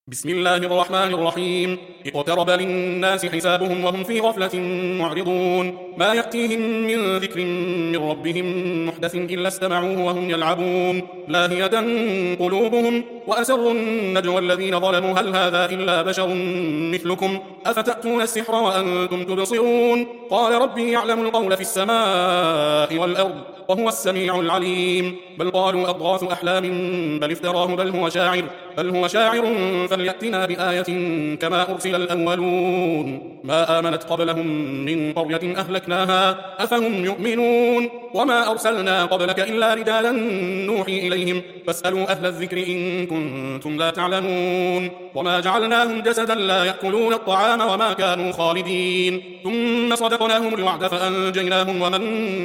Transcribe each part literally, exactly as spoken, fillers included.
بسم الله الرحمن الرحيم. اقترب للناس حسابهم وهم في غفلة معرضون. ما يأتيهم من ذكر من ربهم محدث إلا استمعوه وهم يلعبون لاهية قلوبهم وأسروا النجوى الذين ظلموا هل هذا إلا بشر مثلكم أفتأتون السحر وأنتم تبصرون. قال ربي يعلم القول في السماء والأرض وهو السميع العليم. بل قالوا أضغاث أحلام بل افتراه بل هو شاعر بل هو شاعر فليأتنا بآية كما أرسل الأولون. ما آمنت قبلهم من قرية أهلكناها أفهم يؤمنون. وما أرسلنا قبلك إلا رجالا نوحي إليهم فاسألوا أهل الذكر إن كنتم لا تعلمون. وما جعلناهم جسدا لا يأكلون الطعام وما كانوا خالدين. ثم صدقناهم الوعد فأنجيناهم ومن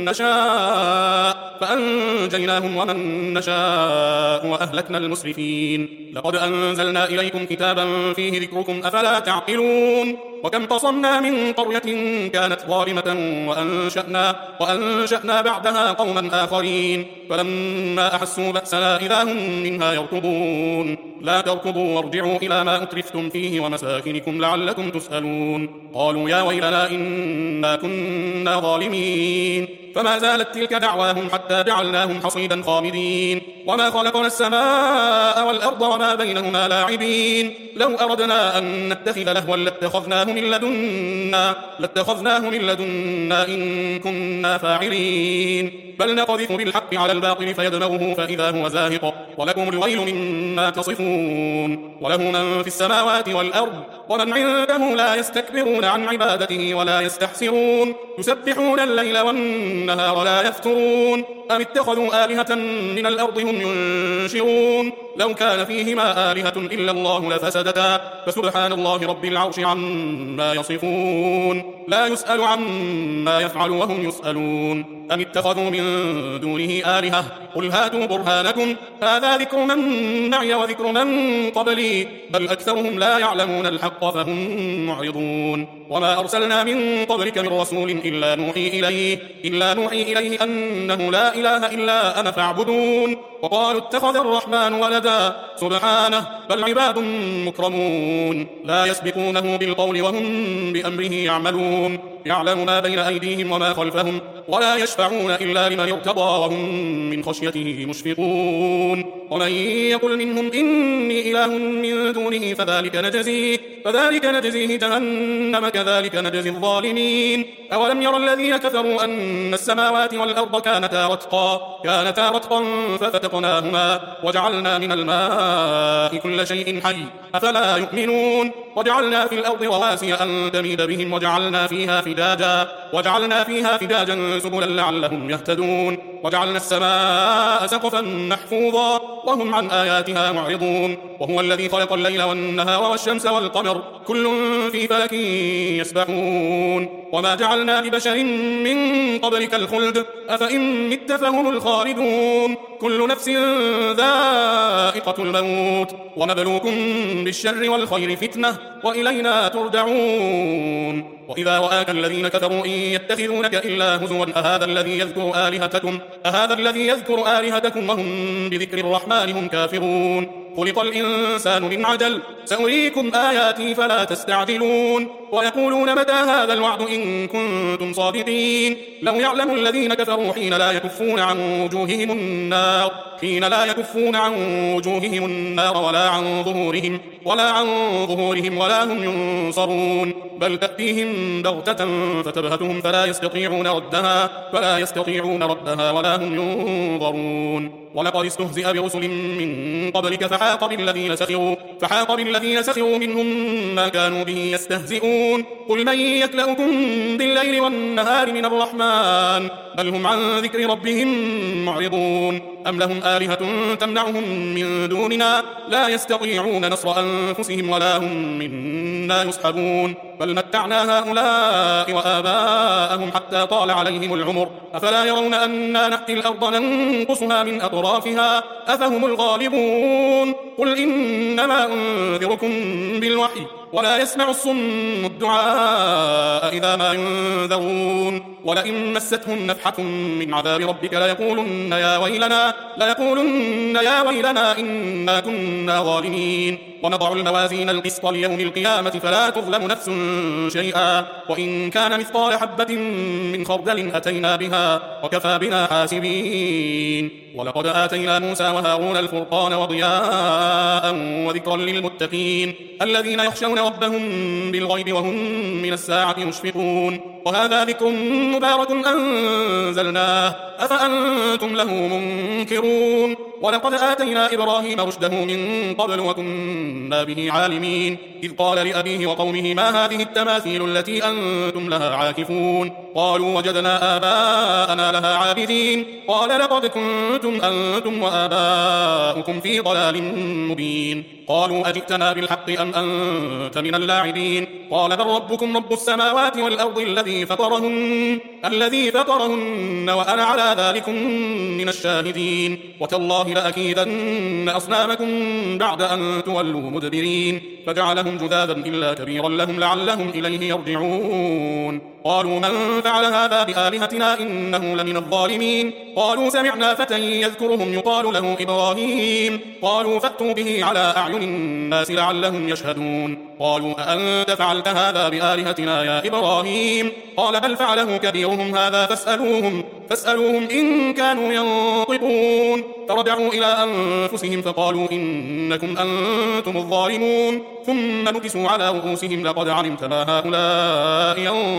نشاء فأنجيناهم ومن نشاء وأهلكنا المسرفين. لقد أنزلنا إليكم كتابا فيه ذكركم أفلا تعقلون. وكم قصمنا من قرية كانت ظالمة وأنشأنا, وأنشأنا بعدها قوما آخرين فلما أحسوا بأسنا إذا هم منها يركضون. لا تركضوا وارجعوا إلى ما أترفتم فيه ومساكنكم لعلكم تسألون. قالوا يا ويلنا إنا كنا ظالمين. فما زالت تلك دعواهم حتى جعلناهم حصيدا خامدين. وما خلقنا السماء والأرض وما بينهما لاعبين. لو أردنا أن نتخذ لهوا لاتخذناه من لدنا لاتخذناه من لدنا إن كنا فاعلين. بل نقذف بالحق على الباطل فيدمغه فإذا هو زاهق ولكم الويل مما تصفون. وله من في السماوات والأرض ومن عنده لا يستكبرون عن عبادته ولا يستحسرون. يسبحون الليل والنهار لا يفترون. أم اتخذوا آلهة من الأرض هم ينشرون. لو كان فيهما آلهة إلا الله لفسدتا فسبحان الله رب العرش عما يصفون. لا يسأل عما يفعل وهم يسألون. أم اتخذوا من دونه آلهة قل هاتوا برهانكم هذا ذكر من معي وذكر من قبلي بل أكثرهم لا يعلمون الحق فهم معرضون. وما أرسلنا من قبلك من رسول إلا نوحي إليه, إلا نوحي إليه أنه لا إله إلا أنا فاعبدون. وقالوا اتخذ الرحمن ولدا سبحانه بل عباد مكرمون لا يسبقونه بالقول وهم بأمره يعملون. يعلم ما بين أيديهم وما خلفهم ولا يشفعون إلا لمن ارتضى وهم من خشيته مشفقون. ومن يقل منهم إني إله من دونه فذلك نجزيه, فذلك نجزيه جهنم كذلك نجزي الظالمين. أولم ير الذين كفروا أن السماوات والأرض كانتا رتقا كانتا رتقا ففتقناهما وجعلنا من الماء كل شيء حي أفلا يؤمنون. وجعلنا في الأرض رواسي أن تميد بهم وجعلنا فيها فجاجا وجعلنا فيها فجاجا سبلا لعلهم يهتدون. وجعلنا السماء سقفا محفوظا وهم عن آياتها معرضون. وهو الذي خلق الليل والنهار والشمس والقمر كل في فلك يسبحون. وما جعلنا لبشر من قبلك الخلد أفإن مت فهم الخالدون. كل نفس ذائقة الموت ونبلوكم بالشر والخير فتنة وإلينا ترجعون. وإذا رآك الذين كفروا إن يتخذونك إلا هزوا أهذا الذي يذكر آلهتكم أهذا الذي يذكر آلهتكم وهم بذكر الرحمن هم كافرون. خلق الإنسان من عجل سأريكم آياتي فلا تستعجلون. ويقولون متى هذا الوعد إن كنتم صادقين. لو يعلم الذين كفروا حين لا يكفون عن وجوههم النار حين لا يكفون عن وجوههم النار ولا عن ظهورهم ولا عن ظهورهم ولا هم ينصرون. بل تأتيهم بغتة فتبهتهم فلا يستطيعون ردها فلا يستطيعون ردها ولا هم ينظرون. ولقد استهزئ برسل من قبلك فحاق بالذين سخروا فحاق بالذين سخروا منهم ما كانوا به يستهزئون. قل من يكلؤكم بالليل والنهار من الرحمن بل هم عن ذكر ربهم معرضون. أم لهم آلهة تمنعهم من دوننا لا يستطيعون نصر أنفسهم ولا هم منا يصحبون. بل متعنا هؤلاء وآباءهم حتى طال عليهم العمر أفلا يرون أنا نأتي الأرض ننقصها من أطرافها أفهم الغالبون. قل إنما أنذركم بالوحي ولا يسمع الصم الدعاء إذا ما ينذرون. ولئن مستهم نفحة من عذاب ربك ليقولن يا ويلنا ليقولن يا ويلنا إنا كنا ظالمين ونضع الموازين القسط ليوم القيامة فلا تظلم نفس شيئا وإن كان مثقال حبة من خردل أتينا بها وكفى بنا حاسبين ولقد آتينا موسى وهارون الفرقان وضياء وذكرا للمتقين الذين يخشون ربهم بالغيب وهم من الساعة مشفقون وهذا ذكر مبارك أنزلناه أفأنتم له منكرون ولقد آتينا إبراهيم رشده من قبل وكنا به عالمين إذ قال لأبيه وقومه ما هذه التماثيل التي أنتم لها عاكفون قالوا وجدنا آباءنا لها عابدين قال لقد كنتم أنتم وآباؤكم في ضلال مبين قالوا أجئتنا بالحق أم أنت من اللاعبين قال بل ربكم رب السماوات والأرض الذي فطرهن الذي فطرهن وأنا على ذلك من الشاهدين وتالله لأكيدن أصنامكم بعد أن تولوا مدبرين فجعلهم جذاذا إلا كبيرا لهم لعلهم إليه يرجعون قالوا من فعل هذا بآلهتنا إنه لمن الظالمين قالوا سمعنا فتى يذكرهم يقال له إبراهيم قالوا فأتوا به على أعين الناس لعلهم يشهدون قالوا أأنت فعلت هذا بآلهتنا يا إبراهيم قال بل فعله كبيرهم هذا فاسألوهم, فاسألوهم إن كانوا ينطقون فرجعوا إلى أنفسهم فقالوا إنكم أنتم الظالمون ثم نكسوا على رؤوسهم لقد علمت ما هؤلاء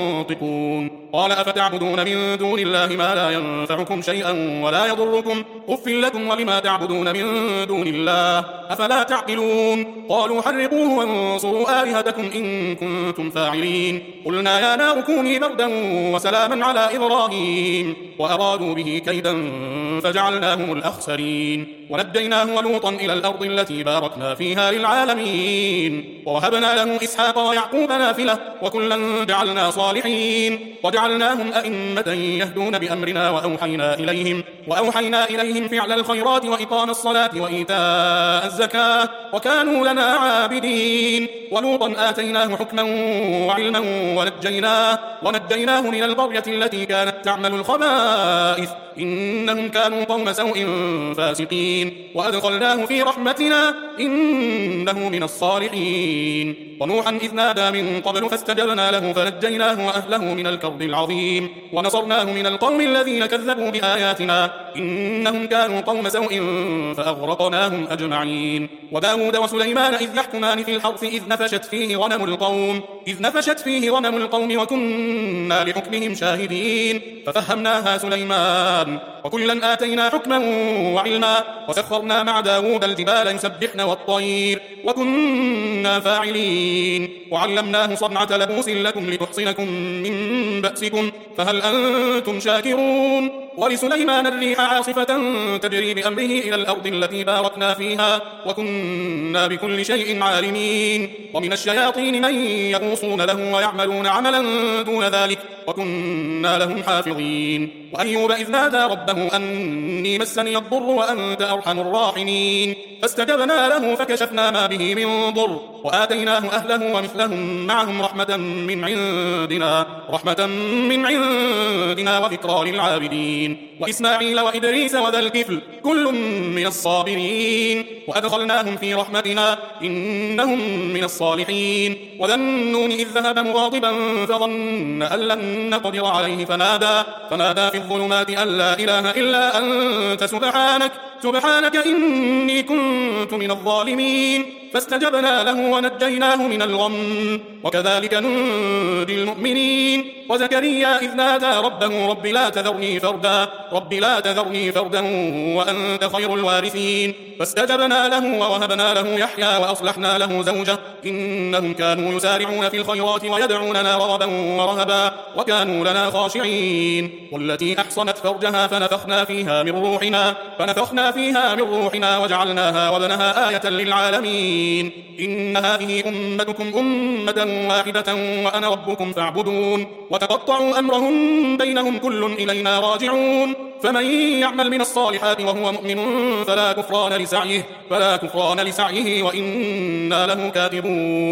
ينطقون قال أفتعبدون من دون الله ما لا ينفعكم شيئا ولا يضركم أف لكم ولما تعبدون من دون الله أفلا تعقلون قالوا حرقوه وانصروا آلهتكم إن كنتم فاعلين قلنا يا نار كوني بردا وسلاما على إبراهيم وأرادوا به كيدا فجعلناهم الأخسرين ونجيناه ولوطا إلى الأرض التي باركنا فيها للعالمين ووهبنا له إسحاق ويعقوب نافلة وكلا جعلنا صالحين وجعلناهم أئمة يهدون بأمرنا وأوحينا إليهم, وأوحينا إليهم فعل الخيرات وإقام الصلاة وإيتاء الزكاة وكانوا لنا عابدين ولوطا آتيناه حكما وعلما ونجيناه, ونجيناه من القرية التي كانت تعمل الخبائث إنهم كانوا قوم سوء فاسقين وأدخلناه في رحمتنا إنه من الصالحين ونوحا إذ نادى من قبل فاستجبنا له فنجيناه وأهله من الكرب العظيم ونصرناه من القوم الذين كذبوا بآياتنا إنهم كانوا قوم سوء فأغرقناهم أجمعين وداود وسليمان إذ يحكمان في الحرث إذ نفشت فيه غنم القوم إذ نفشت فيه غنم القوم وكنا لحكمهم شاهدين ففهمناها سليمان وكلا آتينا حكما وعلما وسخرنا مع داود الجبال يسبحن والطير وكنا فاعلين وعلمناه صنعة لبوس لكم لتحصنكم من بأسكم فهل أنتم شاكرون ولسليمان الريح عاصفة تجري بأمره إلى الأرض التي باركنا فيها وكنا بكل شيء عالمين ومن الشياطين من يغوصون له ويعملون عملا دون ذلك وكنا لهم حافظين وأيوب إذ نادى ربه أني مسني الضر وأنت أرحم الراحمين فاستجبنا له فكشفنا ما به من ضر وآتيناه أهله ومثلهم معهم رحمة من عندنا رحمة من عندنا وذكرى للعابدين وإسماعيل وإدريس وذا الكفل كل من الصابرين وأدخلناهم في رحمتنا إنهم من الصالحين وذا النون إذ ذهب مغاضبا فظن أن لن نقدر عليه فنادى, فنادى في الظلمات أن لا إله إلا أنت سبحانك سبحانك إني كنت من الظالمين فاستجبنا له ونجيناه من الغم وكذلك ننجي المؤمنين وزكريا إذ نادى ربه رب لا تذرني فردا رب لا تذرني فردا وأنت خير الوارثين فاستجبنا له ووهبنا له يحيى وأصلحنا له زوجه إنهم كانوا يسارعون في الخيرات ويدعوننا رغبا ورهبا وكانوا لنا خاشعين والتي أحصنت فرجها فنفخنا فيها من روحنا فنفخنا فيها من روحنا وجعلناها وابنها آية للعالمين إن هذه أمتكم أمة واحدة وأنا ربكم فاعبدون وتقطعوا أمرهم بينهم كل إلينا راجعون فمن يعمل من الصالحات وهو مؤمن فلا كفران لسعيه, فلا كفران لسعيه وإنا له كاتبون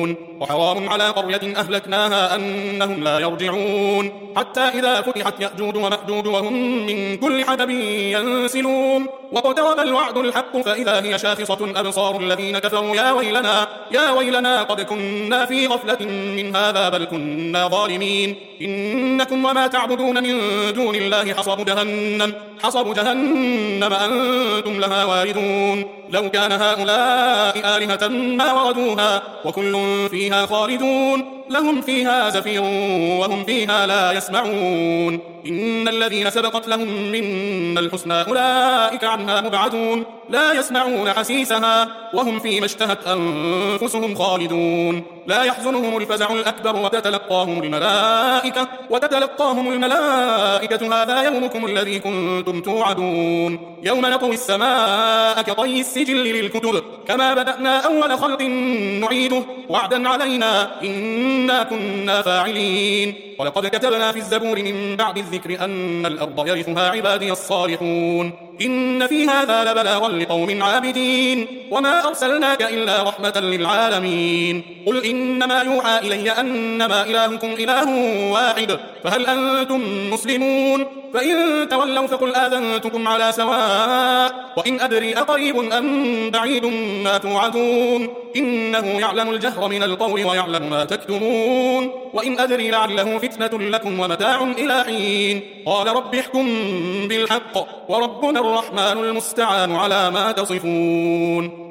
وحرام على قرية أهلكناها أنهم لا يرجعون حتى إذا فتحت يأجوج ومأجوج وهم من كل حدب ينسلون واقترب الوعد الحق فإذا هي شاخصة أبصار الذين كفروا يا ويلنا يا ويلنا قد كنا في غفلة من هذا بل كنا ظالمين إنكم وما تعبدون من دون الله حصب جهنم حصب جهنم أنتم لها واردون لو كان هؤلاء آلهة ما وردوها وكل فيها خالدون لهم فيها زفير وهم فيها لا يسمعون إن الذين سبقت لهم منا الحسنى أولئك عنها مبعدون لا يسمعون حسيسها وهم فيما اشتهت أنفسهم خالدون لا يحزنهم الفزع الأكبر وتتلقاهم الملائكة وتتلقاهم الملائكة هذا يومكم الذي كنتم توعدون يوم نطوي السماء كطي السجل للكتب كما بدأنا أول خلق نعيده وعدا علينا إنا كنا فاعلين ولقد كتبنا في الزبور من بعد الذكر أن الأرض يرثها عبادي الصالحون إن في هذا لبلاغا لقوم عابدين وما أرسلناك إلا رحمة للعالمين قل إنما يوحى إلي أنما إلهكم إله واحد فهل أنتم مسلمون فإن تولوا فقل آذنتكم على سواء وإن أدري أقريب أم بعيد ما توعدون إنه يعلم الجهر من القول ويعلم ما تكتمون وإن أدري لعله فتنة لكم ومتاع إلى حين قال رب احكم بالحق وربنا الرحمن المستعان على ما تصفون.